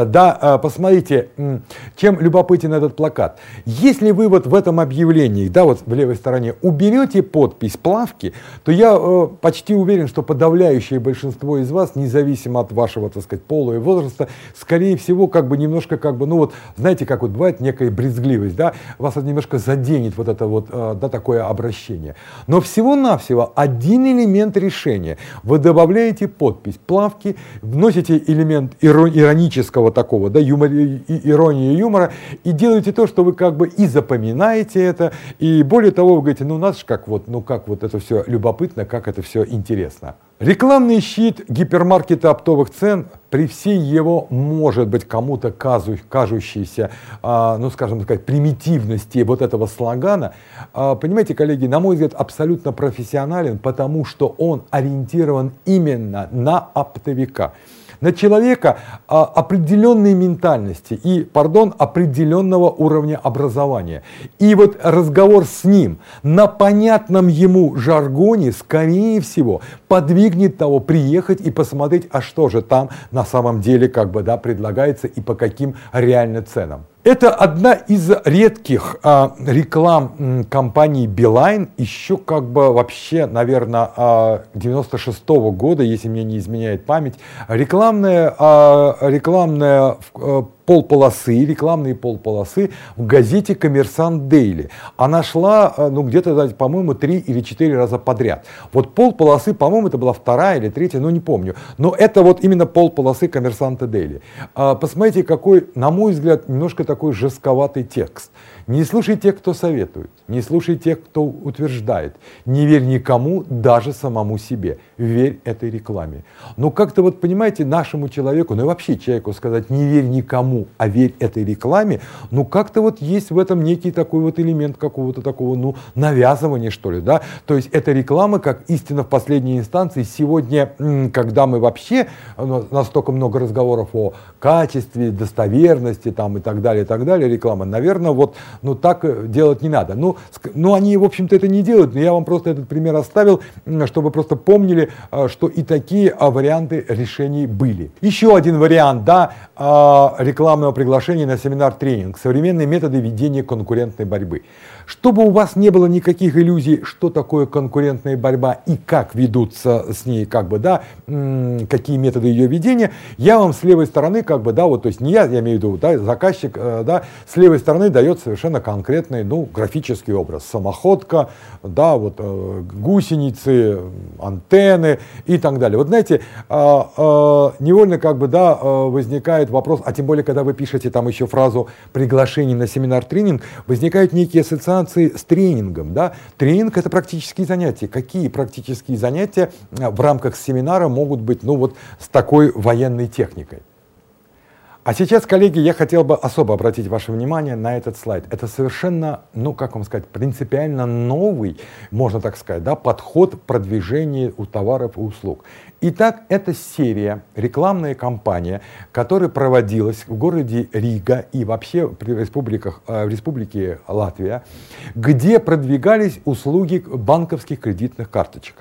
Да, посмотрите, чем любопытен этот плакат. Если вы вот в этом объявлении, да, вот в левой стороне, уберете подпись «Плавки», то я почти уверен, что подавляющее большинство из вас, независимо от вашего, так сказать, пола и возраста, скорее всего, как бы немножко, как бы, ну вот, знаете, как вот бывает некая брезгливость, да, вас это немножко заденет вот это вот, да, такое обращение. Но всего-навсего один элемент решения. Вы добавляете подпись «Плавки», вносите элемент иронического такого, да, юмор, иронии и юмора, и делаете то, что вы как бы и запоминаете это, и более того, вы говорите, ну, у нас же как вот, ну, как вот это все любопытно, как это все интересно. Рекламный щит гипермаркета оптовых цен, при всей его, может быть, кому-то кажущейся, а, ну, скажем так, примитивности вот этого слогана, а, понимаете, коллеги, на мой взгляд, абсолютно профессионален, потому что он ориентирован именно на оптовика. На человека а, определенной ментальности и, пардон, определенного уровня образования. И вот разговор с ним на понятном ему жаргоне, скорее всего, подвигнет того приехать и посмотреть, а что же там на самом деле как бы, да, предлагается и по каким реально ценам. Это одна из редких а, реклам м, компании Билайн, еще как бы вообще, наверное, а, девяносто шестого года, если мне не изменяет память, рекламная, а, рекламная а, полполосы, рекламные полполосы в газете «Коммерсант Дейли». Она шла, ну, где-то, по-моему, три или четыре раза подряд. Вот полполосы, по-моему, это была вторая или третья, ну, не помню. Но это вот именно полполосы «Коммерсанта Дейли». А, посмотрите, какой, на мой взгляд, немножко такой жестковатый текст. Не слушай тех, кто советует, не слушай тех, кто утверждает, не верь никому, даже самому себе, верь этой рекламе. Но как-то вот, понимаете, нашему человеку, ну и вообще человеку сказать не верь никому, а верь этой рекламе, ну как-то вот есть в этом некий такой вот элемент какого-то такого, ну, навязывания, что ли, да. То есть эта реклама, как истина в последней инстанции, сегодня, когда мы вообще, настолько много разговоров о качестве, достоверности там и так далее, и так далее, реклама, наверное, вот, ну так делать не надо. Ну, ну они, в общем-то, это не делают, но я вам просто этот пример оставил, чтобы просто помнили, что и такие варианты решений были. Еще один вариант, да, рекламного приглашения на семинар-тренинг. Современные методы ведения конкурентной борьбы. Чтобы у вас не было никаких иллюзий, что такое конкурентная борьба и как ведутся с ней, как бы, да, какие методы ее ведения, я вам с левой стороны, как бы, да, вот, то есть не я, я имею в виду, да, заказчик, да, с левой стороны дает совершенно конкретный, ну, графический образ. Самоходка, да, вот, гусеницы, антенны и так далее. Вот знаете, невольно, как бы, да, возникает вопрос, а тем более, когда вы пишете там еще фразу «приглашение на семинар-тренинг», возникают некие ассоциации с тренингом. Да? Тренинг — это практические занятия. Какие практические занятия в рамках семинара могут быть, ну, вот, с такой военной техникой? А сейчас, коллеги, я хотел бы особо обратить ваше внимание на этот слайд. Это совершенно, ну, как вам сказать, принципиально новый, можно так сказать, да, подход к продвижению у товаров и услуг. Итак, это серия, рекламная кампания, которая проводилась в городе Рига и вообще в, республиках, в республике Латвия, где продвигались услуги банковских кредитных карточек.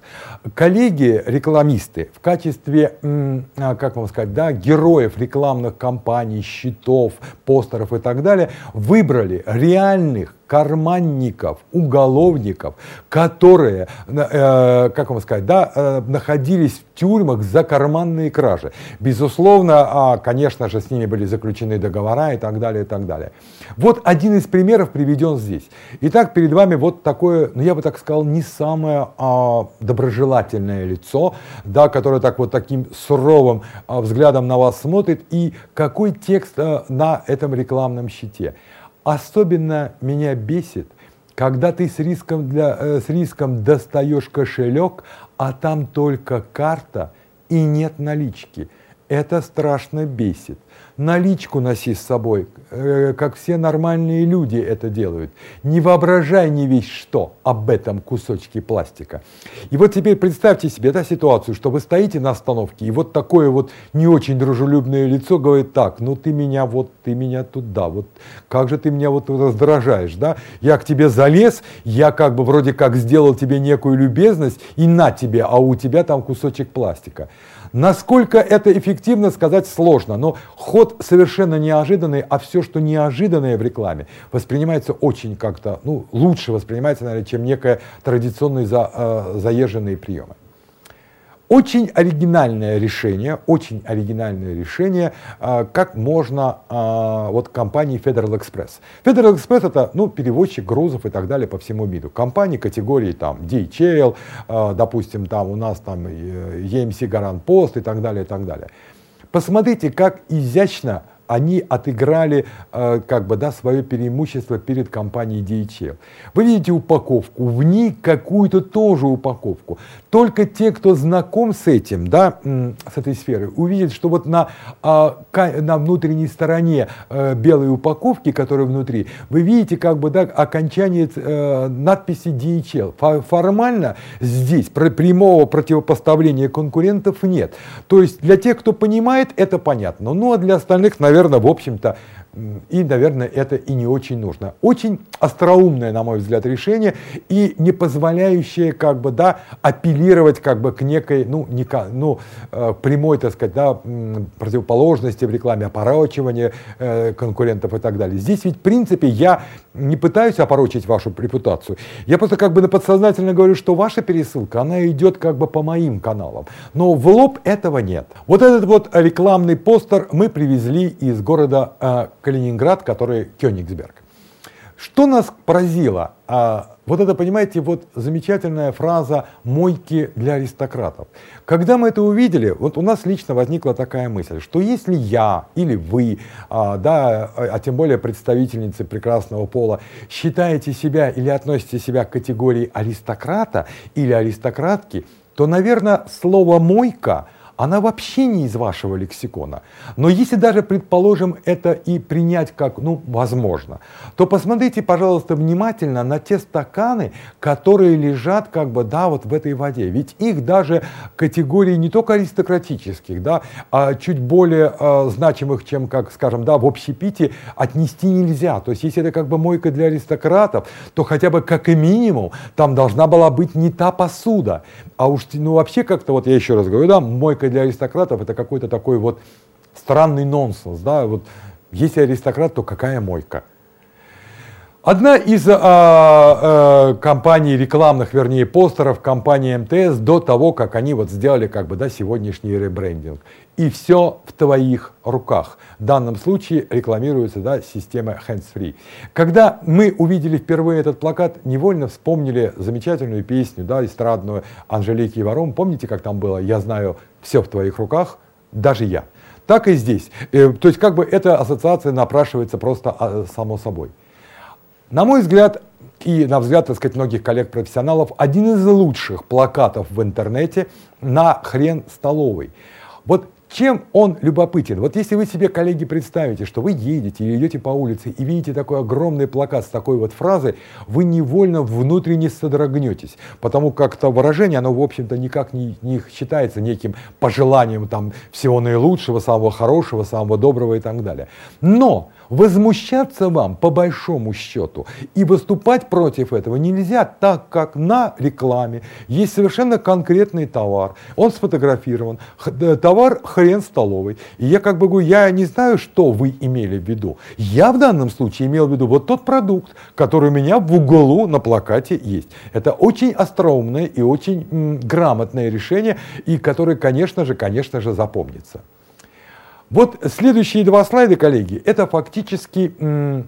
Коллеги-рекламисты в качестве, как вам сказать, да, героев рекламных кампаний, счетов, постеров и так далее, выбрали реальных карманников, уголовников, которые, э, как вам сказать, да, э, находились в тюрьмах за карманные кражи. Безусловно, э, конечно же, с ними были заключены договора и так далее, и так далее. Вот один из примеров приведен здесь. Итак, перед вами вот такое, ну я бы так сказал, не самое э, доброжелательное лицо, да, которое так вот таким суровым э, взглядом на вас смотрит. И какой текст э, на этом рекламном щите? Особенно меня бесит, когда ты с риском, для, э, с риском достаешь кошелек, а там только карта и нет налички. Это страшно бесит. Наличку носи с собой, э, как все нормальные люди это делают. Не воображай не весь что об этом кусочке пластика. И вот теперь представьте себе, да, ситуацию, что вы стоите на остановке, и вот такое вот не очень дружелюбное лицо говорит: так, ну ты меня вот, ты меня туда, вот как же ты меня вот раздражаешь, да? Я к тебе залез, я как бы вроде как сделал тебе некую любезность, и на тебе, а у тебя там кусочек пластика. Насколько это эффективно, сказать сложно, но ход совершенно неожиданный, а все, что неожиданное в рекламе, воспринимается очень как-то, ну, лучше воспринимается, наверное, чем некое традиционные за, э, заезженные приемы. Очень оригинальное решение, очень оригинальное решение, э, как можно, э, вот компании Federal Express. Federal Express — это, ну, перевозчик грузов и так далее по всему миру. Компании категории там ди эйч эл, э, допустим, там у нас там э, и эм си Garant Post и так далее, и так далее. Посмотрите, как изящно они отыграли э, как бы, да, свое преимущество перед компанией ди эйч эл. Вы видите упаковку, в ней какую-то тоже упаковку. Только те, кто знаком с этим, да, с этой сферой, увидят, что вот на, э, на внутренней стороне э, белой упаковки, которая внутри, вы видите как бы, да, окончание э, надписи ди эйч эл. Формально здесь прямого противопоставления конкурентов нет. То есть для тех, кто понимает, это понятно. Ну а для остальных, наверное, Наверное, в общем-то, и, наверное, это и не очень нужно. Очень остроумное, на мой взгляд, решение и не позволяющее, как бы, да, апеллировать, как бы, к некой, ну, не, ну прямой, так сказать, да, противоположности в рекламе, опорочивания э, конкурентов и так далее. Здесь ведь, в принципе, я не пытаюсь опорочить вашу репутацию. Я просто как бы подсознательно говорю, что ваша пересылка, она идет как бы по моим каналам. Но в лоб этого нет. Вот этот вот рекламный постер мы привезли из города э, Калининград, который Кёнигсберг. Что нас поразило? А, вот это, понимаете, вот замечательная фраза «мойки для аристократов». Когда мы это увидели, вот у нас лично возникла такая мысль, что если я или вы, а, да, а, а тем более представительницы прекрасного пола, считаете себя или относите себя к категории аристократа или аристократки, то, наверное, слово «мойка», она вообще не из вашего лексикона. Но если даже, предположим, это и принять как, ну, возможно, то посмотрите, пожалуйста, внимательно на те стаканы, которые лежат, как бы, да, вот в этой воде. Ведь их даже категории не только аристократических, да, а чуть более э, значимых, чем, как, скажем, да, в общепите, отнести нельзя. То есть, если это как бы мойка для аристократов, то хотя бы как и минимум там должна была быть не та посуда. А уж, ну, вообще как-то, вот я еще раз говорю, да, мойка для аристократов это какой-то такой вот странный нонсенс, да, вот если аристократ, то какая мойка? Одна из а, а, компаний рекламных, вернее, постеров компании эм тэ эс до того, как они вот сделали как бы, да, сегодняшний ребрендинг. И все в твоих руках. В данном случае рекламируется, да, система hands-free. Когда мы увидели впервые этот плакат, невольно вспомнили замечательную песню, да, эстрадную Анжелики Варум. Помните, как там было «Я знаю, все в твоих руках, даже я». Так и здесь. То есть как бы эта ассоциация напрашивается просто само собой. На мой взгляд, и на взгляд, так сказать, многих коллег-профессионалов, один из лучших плакатов в интернете на хрен столовый. Вот чем он любопытен? Вот если вы себе, коллеги, представите, что вы едете или идете по улице и видите такой огромный плакат с такой вот фразой, вы невольно внутренне содрогнетесь, потому как это выражение, оно, в общем-то, никак не, не считается неким пожеланием там всего наилучшего, самого хорошего, самого доброго и так далее. Но возмущаться вам по большому счету и выступать против этого нельзя, так как на рекламе есть совершенно конкретный товар, он сфотографирован, товар хрен столовый. И я как бы говорю, я не знаю, что вы имели в виду. Я в данном случае имел в виду вот тот продукт, который у меня в углу на плакате есть. Это очень остроумное и очень м, грамотное решение, и которое, конечно же, конечно же, запомнится. Вот следующие два слайда, коллеги, это фактически м,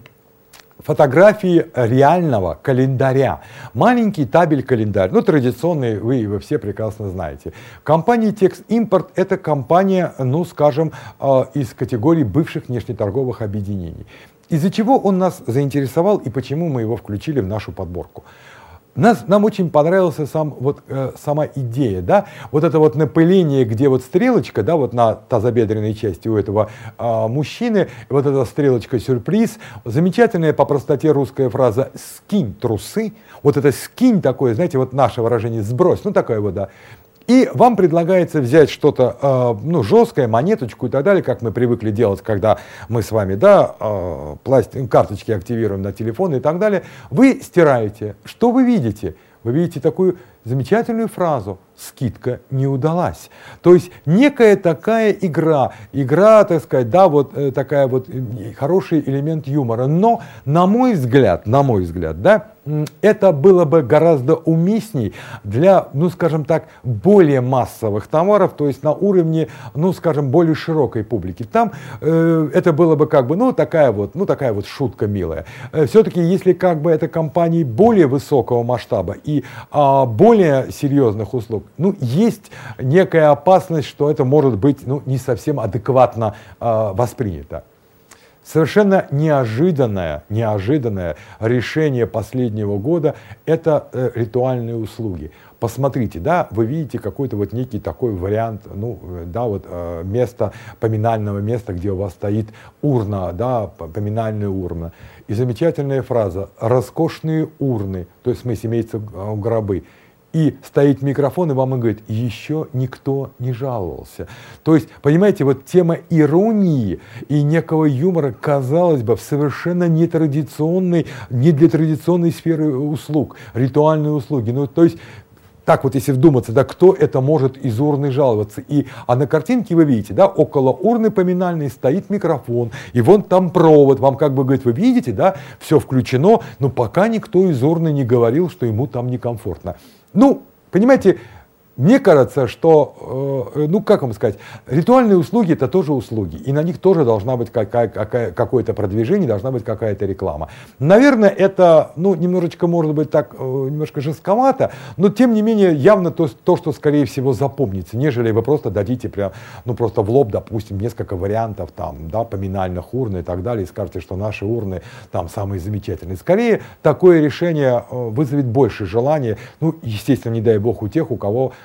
фотографии реального календаря. Маленький табель-календарь, ну традиционный, вы его все прекрасно знаете. Компания Текст-Импорт — это компания, ну скажем, э, из категории бывших внешнеторговых объединений. Из-за чего он нас заинтересовал и почему мы его включили в нашу подборку? Нас, нам очень понравилась сам, вот, э, сама идея, да, вот это вот напыление, где вот стрелочка, да, вот на тазобедренной части у этого э, мужчины, вот эта стрелочка сюрприз, замечательная по простоте русская фраза «скинь трусы», вот это «скинь» такое, знаете, вот наше выражение «сбрось», ну такое вот, да. И вам предлагается взять что-то э, ну, жесткое, монеточку и так далее, как мы привыкли делать, когда мы с вами, да, э, пластик, карточки активируем на телефон и так далее. Вы стираете. Что вы видите? Вы видите такую замечательную фразу «скидка не удалась». То есть некая такая игра, игра, так сказать, да, вот э, такая вот э, хороший элемент юмора. Но, на мой взгляд, на мой взгляд, да, это было бы гораздо уместней для, ну, скажем так, более массовых товаров, то есть на уровне, ну, скажем, более широкой публики. Там э, это было бы как бы, ну, такая вот, ну, такая вот шутка милая. Э, все-таки, если как бы это компании более высокого масштаба и э, более серьезных услуг, ну, есть некая опасность, что это может быть, ну, не совсем адекватно э, воспринято. Совершенно неожиданное, неожиданное решение последнего года – это э, ритуальные услуги. Посмотрите, да, вы видите какой-то вот некий такой вариант, ну, да, вот э, место, поминального места, где у вас стоит урна, да, поминальная урна. И замечательная фраза «роскошные урны», то есть, в смысле, имеется э, гробы. И стоит микрофон, и вам он говорит, еще никто не жаловался. То есть, понимаете, вот тема иронии и некого юмора, казалось бы, в совершенно нетрадиционной, не для традиционной сферы услуг, ритуальные услуги. Ну, то есть, так вот, если вдуматься, да, кто это может из урны жаловаться? И, а на картинке вы видите, да, около урны поминальной стоит микрофон, и вон там провод, вам как бы говорит, вы видите, да, все включено, но пока никто из урны не говорил, что ему там некомфортно. Ну, понимаете, мне кажется, что, э, ну, как вам сказать, ритуальные услуги – это тоже услуги, и на них тоже должна быть какая, какая, какое-то продвижение, должна быть какая-то реклама. Наверное, это, ну, немножечко, может быть, так, э, немножко жестковато, но, тем не менее, явно то, то, что, скорее всего, запомнится, нежели вы просто дадите прям, ну, просто в лоб, допустим, несколько вариантов, там, да, поминальных урн и так далее, и скажете, что наши урны, там, самые замечательные. Скорее, такое решение э, вызовет больше желания, ну, естественно, не дай бог у тех, у кого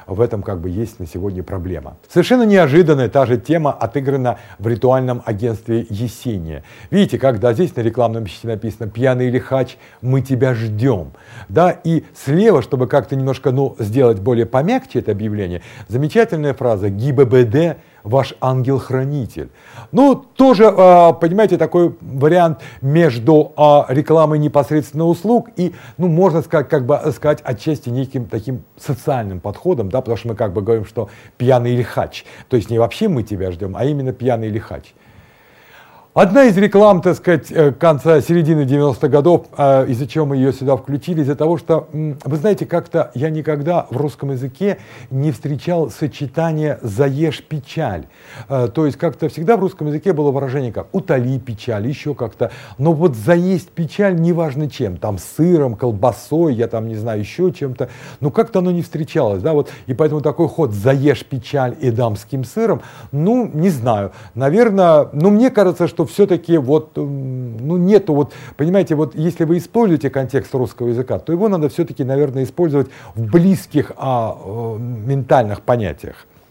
в этом как бы есть на сегодня проблема. Совершенно неожиданная та же тема отыграна в ритуальном агентстве Есения. Видите, когда здесь на рекламном щите написано «Пьяный лихач, мы тебя ждем». Да, и слева, чтобы как-то немножко ну, сделать более помягче это объявление, замечательная фраза «ГИБДД, ваш ангел-хранитель». Ну, тоже, понимаете, такой вариант между рекламой непосредственно услуг и, ну, можно сказать, как бы сказать, отчасти неким таким социальным подходом, да, потому что мы как бы говорим, что пьяный лихач. То есть не вообще мы тебя ждем, а именно пьяный лихач. Одна из реклам, так сказать, конца, середины девяностых годов, из-за чего мы ее сюда включили, из-за того, что, вы знаете, как-то я никогда в русском языке не встречал сочетание «заешь печаль». То есть как-то всегда в русском языке было выражение как «утоли печаль», еще как-то. Но вот «заесть печаль» неважно чем, там сыром, колбасой, я там не знаю, еще чем-то, но как-то оно не встречалось, да, вот. И поэтому такой ход «заешь печаль и дамским сыром», ну, не знаю, наверное, ну, мне кажется, что все-таки вот, ну, нету вот, понимаете, вот если вы используете контекст русского языка, то его надо все-таки, наверное, использовать в близких а, э, ментальных понятиях.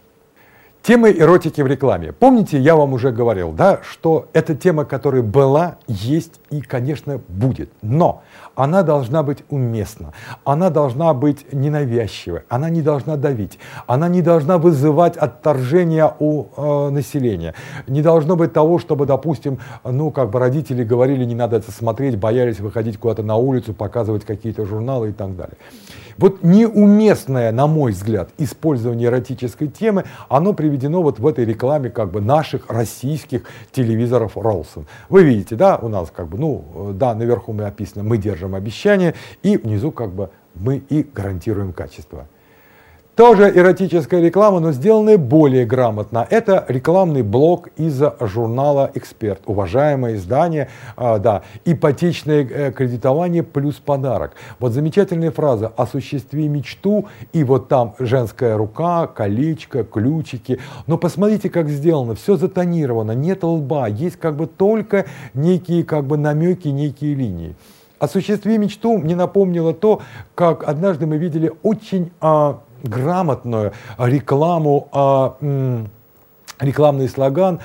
Темы эротики в рекламе. Помните, я вам уже говорил, да, что это тема, которая была, есть и, конечно, будет. Но она должна быть уместна, она должна быть ненавязчивой, она не должна давить, она не должна вызывать отторжение у э, населения. Не должно быть того, чтобы, допустим, ну, как бы родители говорили, не надо это смотреть, боялись выходить куда-то на улицу, показывать какие-то журналы и так далее. Вот неуместное, на мой взгляд, использование эротической темы, оно приведено вот в этой рекламе как бы наших российских телевизоров Ролсон. Вы видите, да, у нас как бы, ну, да, наверху мы описано, мы держим обещание, и внизу как бы мы и гарантируем качество. Тоже эротическая реклама, но сделанная более грамотно. Это рекламный блок из журнала «Эксперт». Уважаемое издание, э, да, ипотечное э, кредитование плюс подарок. Вот замечательная фраза «осуществи мечту», и вот там женская рука, колечко, ключики. Но посмотрите, как сделано, все затонировано, нет лба, есть как бы только некие как бы намеки, некие линии. «Осуществи мечту» мне напомнило то, как однажды мы видели очень... Э, грамотную рекламу, рекламный слоган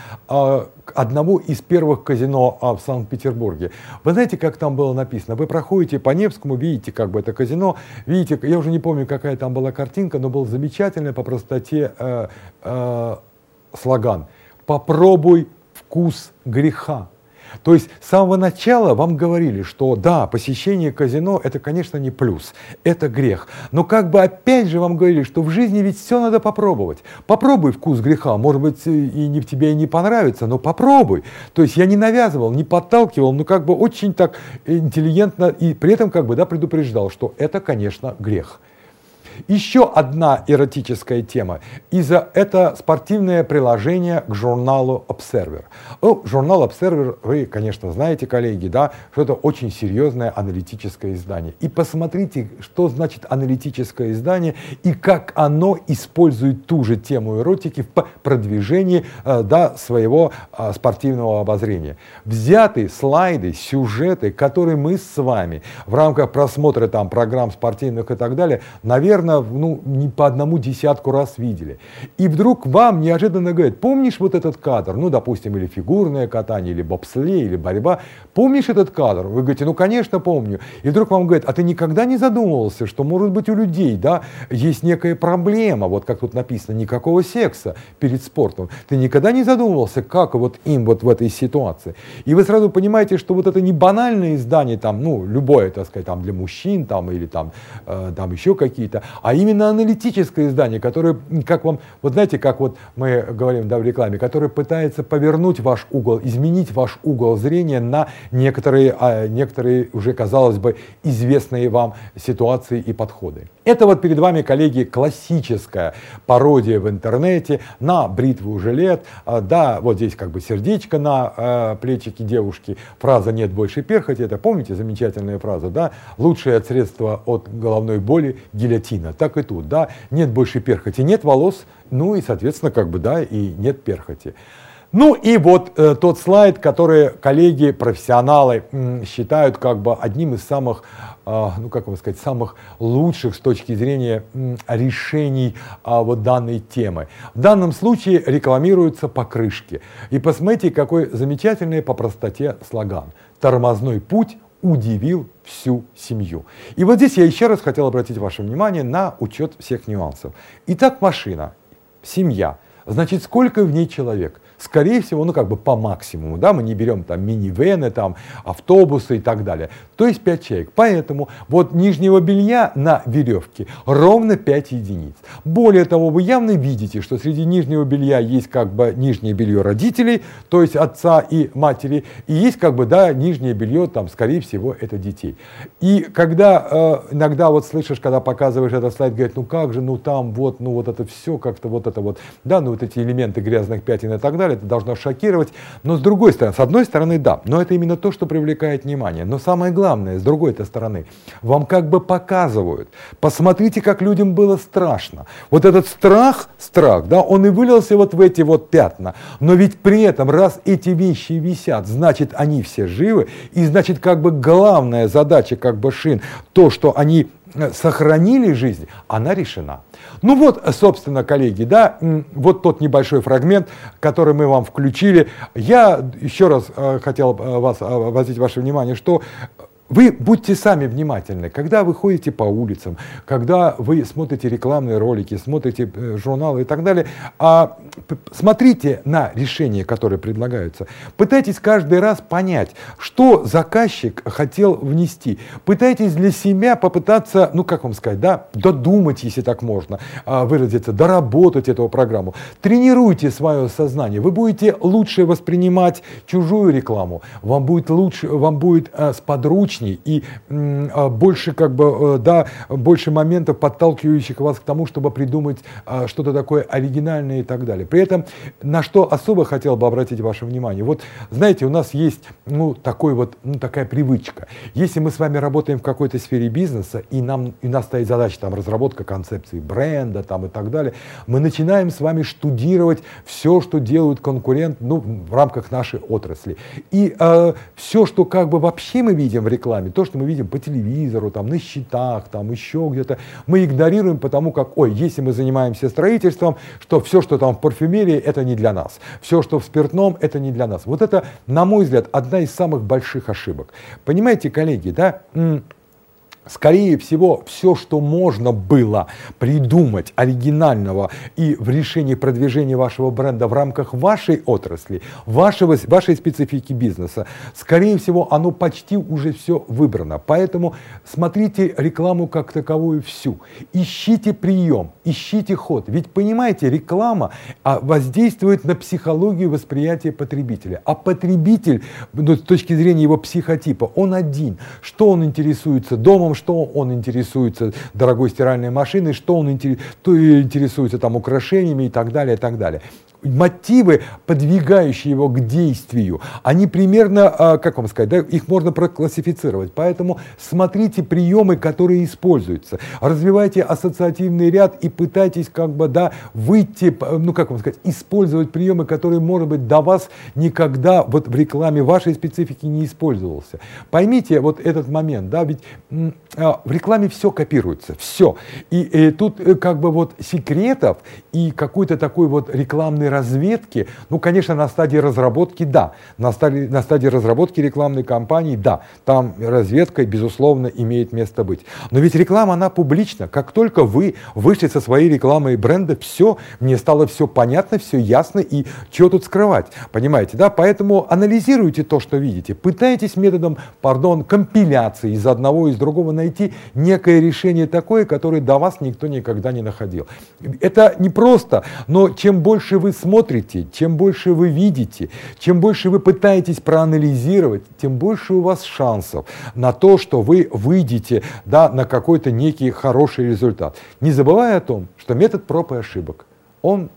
одного из первых казино в Санкт-Петербурге. Вы знаете, как там было написано? Вы проходите по Невскому, видите как бы это казино, видите, я уже не помню, какая там была картинка, но был замечательный по простоте э, э, слоган «Попробуй вкус греха». То есть с самого начала вам говорили, что да, посещение казино это, конечно, не плюс, это грех. Но как бы опять же вам говорили, что в жизни ведь все надо попробовать. Попробуй вкус греха, может быть, и не, тебе и не понравится, но попробуй. То есть я не навязывал, не подталкивал, но как бы очень так интеллигентно и при этом как бы да, предупреждал, что это, конечно, грех. Еще одна эротическая тема. Из-за это спортивное приложение к журналу Observer. Ну, журнал Observer, вы, конечно, знаете, коллеги, да, что это очень серьезное аналитическое издание. И посмотрите, что значит аналитическое издание и как оно использует ту же тему эротики в продвижении да, своего спортивного обозрения. Взяты слайды, сюжеты, которые мы с вами в рамках просмотра там, программ спортивных и так далее, наверное, ну, не по одному десятку раз видели. И вдруг вам неожиданно говорят, помнишь вот этот кадр, ну, допустим, или фигурное катание, или бобслей, или борьба, помнишь этот кадр? Вы говорите, ну, конечно, помню. И вдруг вам говорят, а ты никогда не задумывался, что, может быть, у людей, да, есть некая проблема, вот как тут написано, никакого секса перед спортом. Ты никогда не задумывался, как вот им вот в этой ситуации. И вы сразу понимаете, что вот это не банальное издание, там, ну, любое, так сказать, там, для мужчин, там, или там, э, там еще какие-то, а именно аналитическое издание, которое, как вам, вот знаете, как вот мы говорим да, в рекламе, которое пытается повернуть ваш угол, изменить ваш угол зрения на некоторые, а, некоторые уже, казалось бы, известные вам ситуации и подходы. Это вот перед вами, коллеги, классическая пародия в интернете на бритву жилет. Да, вот здесь как бы сердечко на э, плечике девушки. Фраза «нет больше перхоти». Это, помните, замечательная фраза, да? Лучшее средство от головной боли – гильотина. Так и тут, да? Нет больше перхоти, нет волос, ну и, соответственно, как бы, да, и нет перхоти. Ну и вот э, тот слайд, который коллеги, профессионалы м, считают как бы одним из самых, э, ну как вам сказать, самых лучших с точки зрения м, решений э, вот данной темы. В данном случае рекламируются покрышки. И посмотрите, какой замечательный по простоте слоган. Тормозной путь удивил всю семью. И вот здесь я еще раз хотел обратить ваше внимание на учет всех нюансов. Итак, машина, семья. Значит, сколько в ней человек? Скорее всего, ну как бы по максимуму, да, мы не берем там минивены, там автобусы и так далее. То есть пять человек. Поэтому вот нижнего белья на веревке ровно пять единиц. Более того, вы явно видите, что среди нижнего белья есть как бы нижнее белье родителей, то есть отца и матери, и есть как бы, да, нижнее белье, там, скорее всего, это детей. И когда э, иногда вот слышишь, когда показываешь этот слайд, говорят, ну как же, ну там вот, ну вот это все как-то вот это вот, да, ну вот эти элементы грязных пятен и так далее, это должно шокировать. Но с другой стороны, с одной стороны, да, но это именно то, что привлекает внимание. Но самое главное, с другой стороны, вам как бы показывают. Посмотрите, как людям было страшно. Вот этот страх, страх, да, он и вылился вот в эти вот пятна. Но ведь при этом, раз эти вещи висят, значит, они все живы. И значит, как бы главная задача как бы шин, то, что они сохранили жизнь, она решена. Ну вот, собственно, коллеги, да, вот тот небольшой фрагмент, который мы вам включили. Я еще раз э, хотел вас обратить ваше внимание, что вы будьте сами внимательны, когда вы ходите по улицам, когда вы смотрите рекламные ролики, смотрите журналы и так далее, а смотрите на решения, которые предлагаются. Пытайтесь каждый раз понять, что заказчик хотел внести. Пытайтесь для себя попытаться, ну как вам сказать, да, додумать, если так можно выразиться, доработать эту программу. Тренируйте свое сознание, вы будете лучше воспринимать чужую рекламу, вам будет лучше, вам будет а, сподручнее и м, больше как бы, да, больше моментов, подталкивающих вас к тому, чтобы придумать а, что-то такое оригинальное и так далее. При этом, на что особо хотел бы обратить ваше внимание, вот, знаете, у нас есть, ну, такой вот, ну, такая привычка. Если мы с вами работаем в какой-то сфере бизнеса, и нам, и у нас стоит задача, там, разработка концепции бренда, там, и так далее, мы начинаем с вами штудировать все, что делают конкуренты, ну, в рамках нашей отрасли. И э, все, что как бы вообще мы видим в рекламе, то, что мы видим по телевизору, там, на счетах, там, еще где-то, мы игнорируем, потому как, ой, если мы занимаемся строительством, что все, что там в парфюмерии, это не для нас. Все, что в спиртном, это не для нас. Вот это, на мой взгляд, одна из самых больших ошибок. Понимаете, коллеги, да? Скорее всего, все, что можно было придумать оригинального и в решении продвижения вашего бренда в рамках вашей отрасли, вашего, вашей специфики бизнеса, скорее всего, оно почти уже все выбрано. Поэтому смотрите рекламу как таковую всю. Ищите прием, ищите ход. Ведь, понимаете, реклама воздействует на психологию восприятия потребителя. А потребитель, ну, с точки зрения его психотипа, он один. Что он интересуется домом, что он интересуется дорогой стиральной машиной, что он интересуется там украшениями и так далее, и так далее. Мотивы, подвигающие его к действию, они примерно, как вам сказать, да, их можно проклассифицировать. Поэтому смотрите приемы, которые используются. Развивайте ассоциативный ряд и пытайтесь как бы, да, выйти, ну как вам сказать, использовать приемы, которые, может быть, до вас никогда вот в рекламе вашей специфики не использовался. Поймите вот этот момент, да, ведь в рекламе все копируется, все. И, и тут как бы вот секретов и какой-то такой вот рекламный разведки, ну, конечно, на стадии разработки, да. На стадии, на стадии разработки рекламной кампании, да. Там разведка, безусловно, имеет место быть. Но ведь реклама, она публична. Как только вы вышли со своей рекламой бренда, все, мне стало все понятно, все ясно, и что тут скрывать, понимаете, да? Поэтому анализируйте то, что видите. Пытайтесь методом, пардон, компиляции из одного и из другого найти некое решение такое, которое до вас никто никогда не находил. Это не просто, но чем больше вы смотрите, чем больше вы видите, чем больше вы пытаетесь проанализировать, тем больше у вас шансов на то, что вы выйдете, да, на какой-то некий хороший результат. Не забывая о том, что метод проб и ошибок, он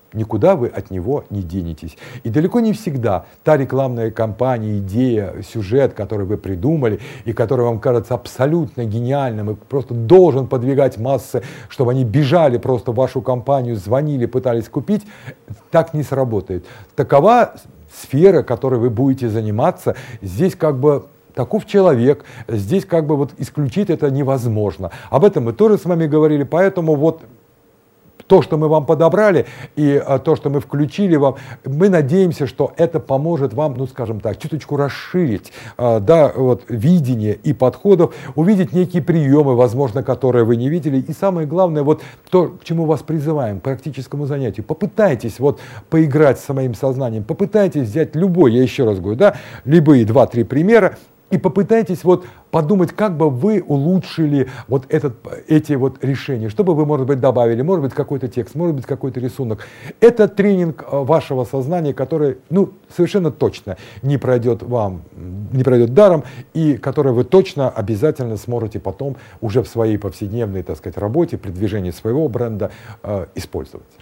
никуда вы от него не денетесь. И далеко не всегда та рекламная кампания, идея, сюжет, который вы придумали и который вам кажется абсолютно гениальным и просто должен подвигать массы, чтобы они бежали просто в вашу компанию, звонили, пытались купить, так не сработает. Такова сфера, которой вы будете заниматься. Здесь как бы таков человек, здесь как бы вот исключить это невозможно. Об этом мы тоже с вами говорили, поэтому вот то, что мы вам подобрали, и а, то, что мы включили вам, мы надеемся, что это поможет вам, ну, скажем так, чуточку расширить а, да, вот, видение и подходов, увидеть некие приемы, возможно, которые вы не видели. И самое главное, вот то, к чему вас призываем, к практическому занятию. Попытайтесь вот поиграть с своим сознанием, попытайтесь взять любой, я еще раз говорю, да, любые два-три примера, и попытайтесь вот подумать, как бы вы улучшили вот этот, эти вот решения, что бы вы, может быть, добавили, может быть, какой-то текст, может быть, какой-то рисунок. Это тренинг вашего сознания, который, ну, совершенно точно не пройдет вам, не пройдет даром, и который вы точно обязательно сможете потом уже в своей повседневной, так сказать, работе, при движении своего бренда э, использовать.